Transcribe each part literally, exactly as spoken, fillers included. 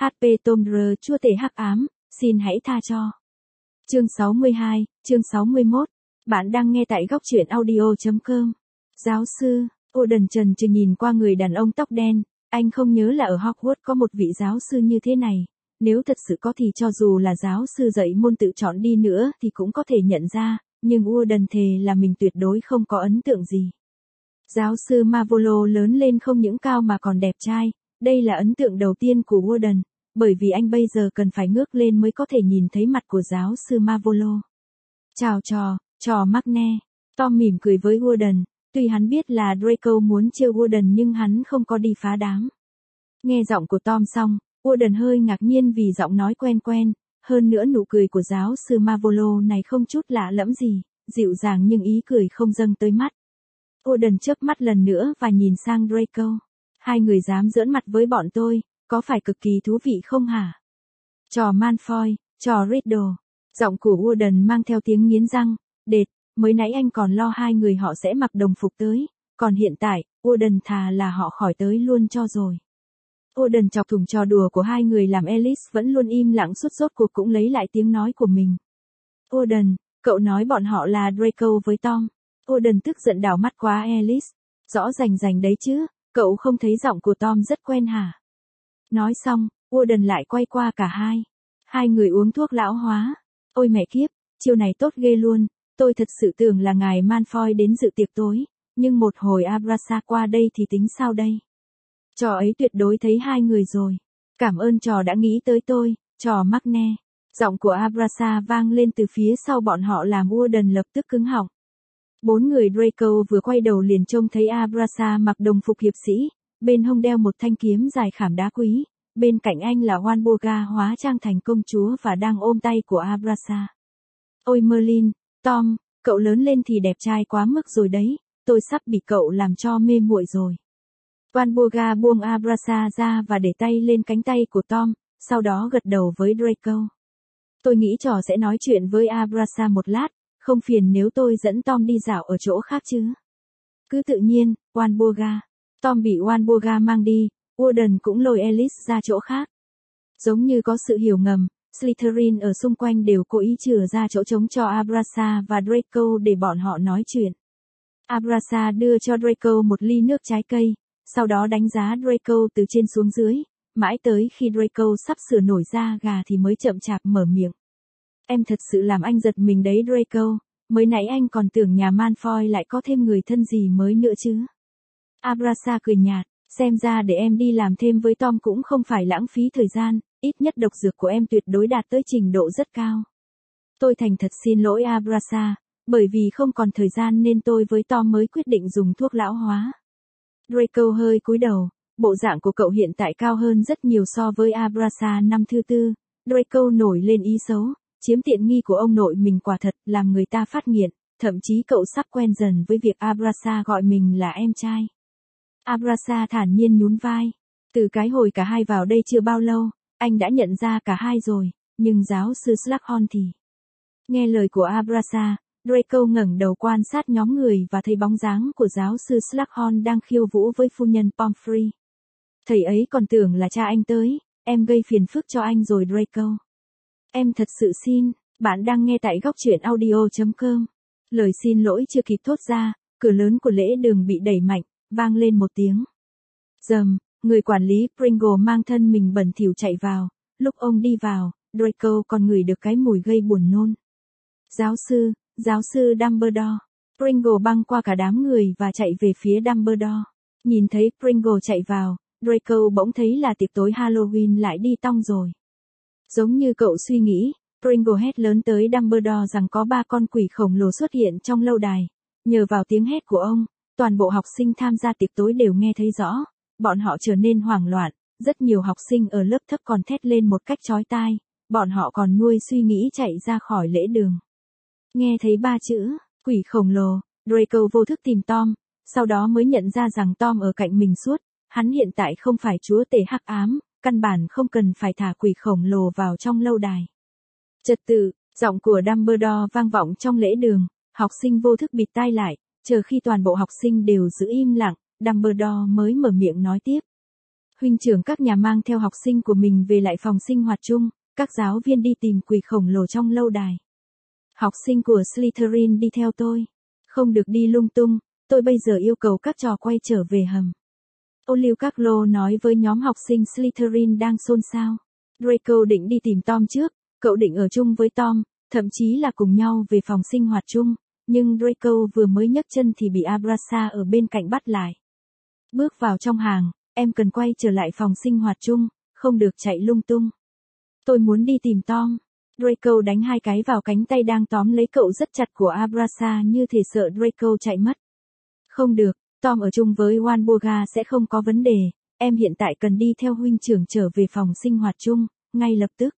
hát pê Tomb Raider chúa tể hắc ám, xin hãy tha cho. Chương sáu mươi hai, chương sáu mươi mốt. Bạn đang nghe tại góc truyện audio chấm com. Giáo sư, Gordon chần chừ nhìn qua người đàn ông tóc đen, anh không nhớ là ở Hogwarts có một vị giáo sư như thế này. Nếu thật sự có thì cho dù là giáo sư dạy môn tự chọn đi nữa thì cũng có thể nhận ra, nhưng Gordon thề là mình tuyệt đối không có ấn tượng gì. Giáo sư Marvolo lớn lên không những cao mà còn đẹp trai, đây là ấn tượng đầu tiên của Gordon, bởi vì anh bây giờ cần phải ngước lên mới có thể nhìn thấy mặt của giáo sư Marvolo. Chào trò, trò Magne. Tom mỉm cười với Gordon, tuy hắn biết là Draco muốn trêu Gordon nhưng hắn không có đi phá đám. Nghe giọng của Tom xong, Gordon hơi ngạc nhiên vì giọng nói quen quen, hơn nữa nụ cười của giáo sư Marvolo này không chút lạ lẫm gì, dịu dàng nhưng ý cười không dâng tới mắt. Gordon chớp mắt lần nữa và nhìn sang Draco. Hai người dám giỡn mặt với bọn tôi, có phải cực kỳ thú vị không hả? Trò Malfoy, trò Riddle. Giọng của Gordon mang theo tiếng nghiến răng, đệt, mới nãy anh còn lo hai người họ sẽ mặc đồng phục tới, còn hiện tại, Gordon thà là họ khỏi tới luôn cho rồi. Gordon chọc thủng trò đùa của hai người làm Alice vẫn luôn im lặng suốt rốt cuộc cũng lấy lại tiếng nói của mình. Gordon, cậu nói bọn họ là Draco với Tom. Gordon tức giận đảo mắt qua Alice. Rõ rành rành đấy chứ, cậu không thấy giọng của Tom rất quen hả? Nói xong, Gordon lại quay qua cả hai. Hai người uống thuốc lão hóa. Ôi mẹ kiếp, chiêu này tốt ghê luôn, tôi thật sự tưởng là ngài Malfoy đến dự tiệc tối, nhưng một hồi Abrasa qua đây thì tính sao đây? Trò ấy tuyệt đối thấy hai người rồi. Cảm ơn trò đã nghĩ tới tôi, trò Magne. Giọng của Abrasa vang lên từ phía sau bọn họ làm Gordon lập tức cứng họng. Bốn người Draco vừa quay đầu liền trông thấy Abrasa mặc đồng phục hiệp sĩ, bên hông đeo một thanh kiếm dài khảm đá quý, bên cạnh anh là Walburga hóa trang thành công chúa và đang ôm tay của Abrasa. Ôi Merlin, Tom, cậu lớn lên thì đẹp trai quá mức rồi đấy, tôi sắp bị cậu làm cho mê muội rồi. Walburga buông Abrasa ra và để tay lên cánh tay của Tom, sau đó gật đầu với Draco. Tôi nghĩ trò sẽ nói chuyện với Abrasa một lát, không phiền nếu tôi dẫn Tom đi dạo ở chỗ khác chứ. Cứ tự nhiên, Walburga. Tom bị Walburga mang đi, Gordon cũng lôi Alice ra chỗ khác. Giống như có sự hiểu ngầm, Slytherin ở xung quanh đều cố ý chừa ra chỗ trống cho Abrasa và Draco để bọn họ nói chuyện. Abrasa đưa cho Draco một ly nước trái cây, sau đó đánh giá Draco từ trên xuống dưới, mãi tới khi Draco sắp sửa nổi da gà thì mới chậm chạp mở miệng. Em thật sự làm anh giật mình đấy Draco, mới nãy anh còn tưởng nhà Malfoy lại có thêm người thân gì mới nữa chứ. Abrasa cười nhạt, xem ra để em đi làm thêm với Tom cũng không phải lãng phí thời gian, ít nhất độc dược của em tuyệt đối đạt tới trình độ rất cao. Tôi thành thật xin lỗi Abrasa, bởi vì không còn thời gian nên tôi với Tom mới quyết định dùng thuốc lão hóa. Draco hơi cúi đầu, bộ dạng của cậu hiện tại cao hơn rất nhiều so với Abrasa năm thứ tư. Draco nổi lên ý xấu, chiếm tiện nghi của ông nội mình quả thật làm người ta phát nghiện, thậm chí cậu sắp quen dần với việc Abrasa gọi mình là em trai. Abrasa thản nhiên nhún vai. Từ cái hồi cả hai vào đây chưa bao lâu, anh đã nhận ra cả hai rồi, nhưng giáo sư Slughorn thì... Nghe lời của Abrasa, Draco ngẩng đầu quan sát nhóm người và thấy bóng dáng của giáo sư Slughorn đang khiêu vũ với phu nhân Pomfrey. Thầy ấy còn tưởng là cha anh tới, em gây phiền phức cho anh rồi Draco. Em thật sự xin, bạn đang nghe tại góc truyện audio chấm com. Lời xin lỗi chưa kịp thốt ra, cửa lớn của lễ đường bị đẩy mạnh, vang lên một tiếng. Rầm, người quản lý Pringle mang thân mình bẩn thỉu chạy vào, lúc ông đi vào, Draco còn ngửi được cái mùi gây buồn nôn. Giáo sư, giáo sư Dumbledore. Pringle băng qua cả đám người và chạy về phía Dumbledore. Nhìn thấy Pringle chạy vào, Draco bỗng thấy là tiệc tối Halloween lại đi tong rồi. Giống như cậu suy nghĩ, Pringle hét lớn tới Dumbledore rằng có ba con quỷ khổng lồ xuất hiện trong lâu đài. Nhờ vào tiếng hét của ông, toàn bộ học sinh tham gia tiệc tối đều nghe thấy rõ. Bọn họ trở nên hoảng loạn, rất nhiều học sinh ở lớp thấp còn thét lên một cách chói tai. Bọn họ còn nuôi suy nghĩ chạy ra khỏi lễ đường. Nghe thấy ba chữ, quỷ khổng lồ, Draco vô thức tìm Tom, sau đó mới nhận ra rằng Tom ở cạnh mình suốt. Hắn hiện tại không phải chúa tể hắc ám, căn bản không cần phải thả quỷ khổng lồ vào trong lâu đài. Trật tự, giọng của Dumbledore vang vọng trong lễ đường, học sinh vô thức bịt tai lại, chờ khi toàn bộ học sinh đều giữ im lặng, Dumbledore mới mở miệng nói tiếp. Huynh trưởng các nhà mang theo học sinh của mình về lại phòng sinh hoạt chung, các giáo viên đi tìm quỷ khổng lồ trong lâu đài. Học sinh của Slytherin đi theo tôi. Không được đi lung tung, tôi bây giờ yêu cầu các trò quay trở về hầm. Olive Carlo nói với nhóm học sinh Slytherin đang xôn xao. Draco định đi tìm Tom trước, cậu định ở chung với Tom, thậm chí là cùng nhau về phòng sinh hoạt chung, nhưng Draco vừa mới nhấc chân thì bị Abrasa ở bên cạnh bắt lại. Bước vào trong hàng, em cần quay trở lại phòng sinh hoạt chung, không được chạy lung tung. Tôi muốn đi tìm Tom. Draco đánh hai cái vào cánh tay đang tóm lấy cậu rất chặt của Abrasa như thể sợ Draco chạy mất. Không được, Tom ở chung với Walburga sẽ không có vấn đề, em hiện tại cần đi theo huynh trưởng trở về phòng sinh hoạt chung, ngay lập tức.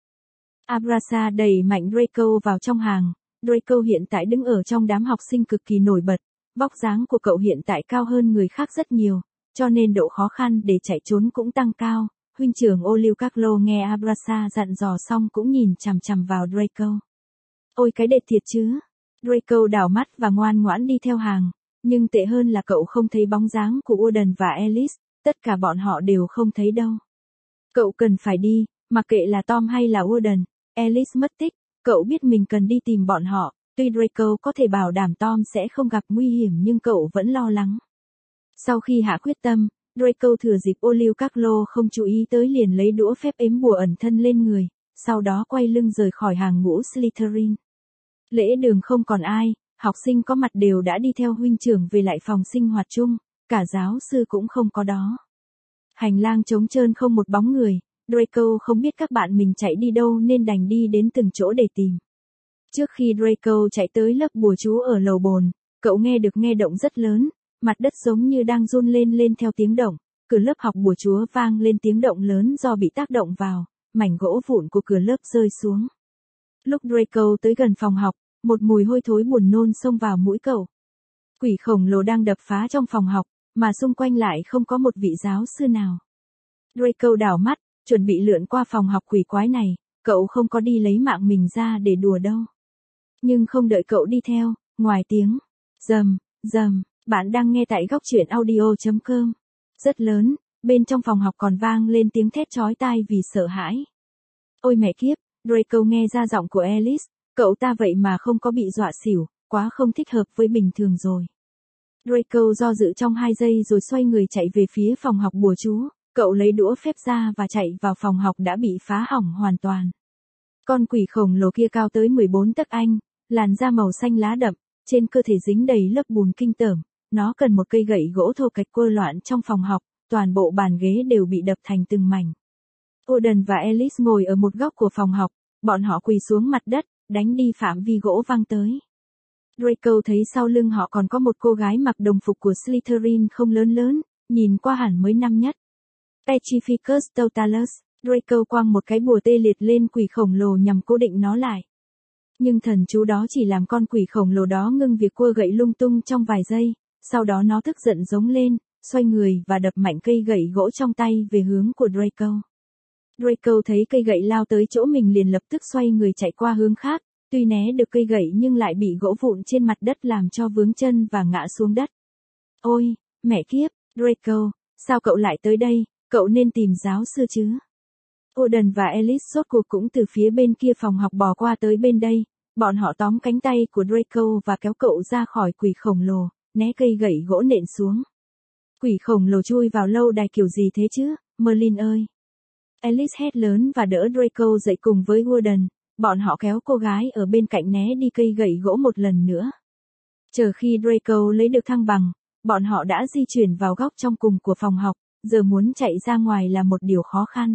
Abrasa đẩy mạnh Draco vào trong hàng. Draco hiện tại đứng ở trong đám học sinh cực kỳ nổi bật, vóc dáng của cậu hiện tại cao hơn người khác rất nhiều, cho nên độ khó khăn để chạy trốn cũng tăng cao. Huynh trưởng Olive Carlo nghe Abrasa dặn dò xong cũng nhìn chằm chằm vào Draco. Ôi cái đệt thiệt chứ. Draco đảo mắt và ngoan ngoãn đi theo hàng, nhưng tệ hơn là cậu không thấy bóng dáng của Warden và Alice, tất cả bọn họ đều không thấy đâu. Cậu cần phải đi, mặc kệ là Tom hay là Warden, Alice mất tích, cậu biết mình cần đi tìm bọn họ, tuy Draco có thể bảo đảm Tom sẽ không gặp nguy hiểm nhưng cậu vẫn lo lắng. Sau khi hạ quyết tâm, Draco thừa dịp Olive Carlo không chú ý tới liền lấy đũa phép ếm bùa ẩn thân lên người, sau đó quay lưng rời khỏi hàng ngũ Slytherin. Lễ đường không còn ai, học sinh có mặt đều đã đi theo huynh trưởng về lại phòng sinh hoạt chung, cả giáo sư cũng không có đó. Hành lang trống trơn không một bóng người, Draco không biết các bạn mình chạy đi đâu nên đành đi đến từng chỗ để tìm. Trước khi Draco chạy tới lớp bùa chú ở lầu bồn, cậu nghe được nghe động rất lớn, mặt đất giống như đang run lên lên theo tiếng động, cửa lớp học bùa chúa vang lên tiếng động lớn do bị tác động vào, mảnh gỗ vụn của cửa lớp rơi xuống. Lúc Draco tới gần phòng học, một mùi hôi thối buồn nôn xông vào mũi cậu. Quỷ khổng lồ đang đập phá trong phòng học, mà xung quanh lại không có một vị giáo sư nào. Draco đảo mắt, chuẩn bị lượn qua phòng học quỷ quái này, cậu không có đi lấy mạng mình ra để đùa đâu. Nhưng không đợi cậu đi theo, ngoài tiếng rầm, rầm, bạn đang nghe tại góc truyện audio chấm com. Rất lớn, bên trong phòng học còn vang lên tiếng thét chói tai vì sợ hãi. Ôi mẹ kiếp, Draco nghe ra giọng của Alice, cậu ta vậy mà không có bị dọa xỉu, quá không thích hợp với bình thường rồi. Draco do dự trong hai giây rồi xoay người chạy về phía phòng học bùa chú, cậu lấy đũa phép ra và chạy vào phòng học đã bị phá hỏng hoàn toàn. Con quỷ khổng lồ kia cao tới mười bốn tấc anh, làn da màu xanh lá đậm, trên cơ thể dính đầy lớp bùn kinh tởm, nó cần một cây gậy gỗ thô kệch quơ loạn trong phòng học, toàn bộ bàn ghế đều bị đập thành từng mảnh. Warden và Alice ngồi ở một góc của phòng học, bọn họ quỳ xuống mặt đất, đánh đi phạm vi gỗ văng tới. Draco thấy sau lưng họ còn có một cô gái mặc đồng phục của Slytherin không lớn lớn, nhìn qua hẳn mới năm nhất. Petrificus Totalus, Draco quăng một cái bùa tê liệt lên quỷ khổng lồ nhằm cố định nó lại. Nhưng thần chú đó chỉ làm con quỷ khổng lồ đó ngưng việc quơ gậy lung tung trong vài giây, sau đó nó tức giận giống lên, xoay người và đập mạnh cây gậy gỗ trong tay về hướng của Draco. Draco thấy cây gậy lao tới chỗ mình liền lập tức xoay người chạy qua hướng khác, tuy né được cây gậy nhưng lại bị gỗ vụn trên mặt đất làm cho vướng chân và ngã xuống đất. Ôi, mẹ kiếp, Draco, sao cậu lại tới đây, cậu nên tìm giáo sư chứ. Warden và Alice sốt cuộc cũng từ phía bên kia phòng học bò qua tới bên đây, bọn họ tóm cánh tay của Draco và kéo cậu ra khỏi quỷ khổng lồ, né cây gậy gỗ nện xuống. Quỷ khổng lồ chui vào lâu đài kiểu gì thế chứ, Merlin ơi. Alice hét lớn và đỡ Draco dậy cùng với Warden, bọn họ kéo cô gái ở bên cạnh né đi cây gậy gỗ một lần nữa. Chờ khi Draco lấy được thăng bằng, bọn họ đã di chuyển vào góc trong cùng của phòng học, giờ muốn chạy ra ngoài là một điều khó khăn.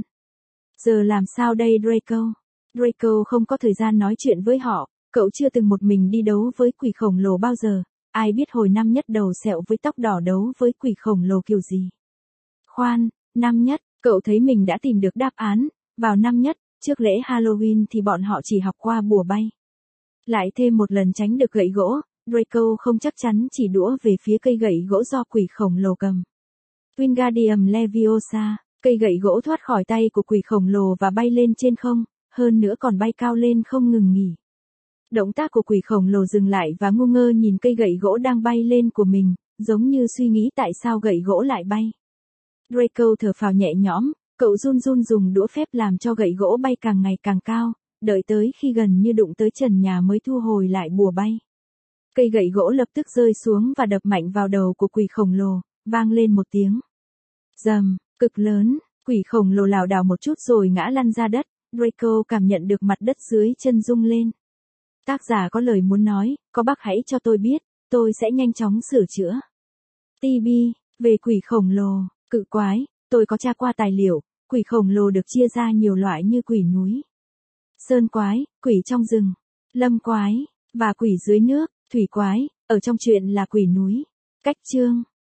Giờ làm sao đây Draco? Draco không có thời gian nói chuyện với họ, cậu chưa từng một mình đi đấu với quỷ khổng lồ bao giờ, ai biết hồi năm nhất đầu sẹo với tóc đỏ đấu với quỷ khổng lồ kiểu gì. Khoan, năm nhất, cậu thấy mình đã tìm được đáp án, vào năm nhất, trước lễ Halloween thì bọn họ chỉ học qua bùa bay. Lại thêm một lần tránh được gậy gỗ, Draco không chắc chắn chỉ đũa về phía cây gậy gỗ do quỷ khổng lồ cầm. Wingardium Leviosa, cây gậy gỗ thoát khỏi tay của quỷ khổng lồ và bay lên trên không, hơn nữa còn bay cao lên không ngừng nghỉ. Động tác của quỷ khổng lồ dừng lại và ngu ngơ nhìn cây gậy gỗ đang bay lên của mình, giống như suy nghĩ tại sao gậy gỗ lại bay. Draco thở phào nhẹ nhõm, cậu run run dùng đũa phép làm cho gậy gỗ bay càng ngày càng cao, đợi tới khi gần như đụng tới trần nhà mới thu hồi lại bùa bay. Cây gậy gỗ lập tức rơi xuống và đập mạnh vào đầu của quỷ khổng lồ, vang lên một tiếng rầm, cực lớn, quỷ khổng lồ lảo đảo một chút rồi ngã lăn ra đất, Draco cảm nhận được mặt đất dưới chân rung lên. Tác giả có lời muốn nói, có bác hãy cho tôi biết, tôi sẽ nhanh chóng sửa chữa. tê bê, về quỷ khổng lồ, cự quái, tôi có tra qua tài liệu, quỷ khổng lồ được chia ra nhiều loại như quỷ núi, sơn quái, quỷ trong rừng, lâm quái, và quỷ dưới nước, thủy quái, ở trong truyện là quỷ núi. Cách chương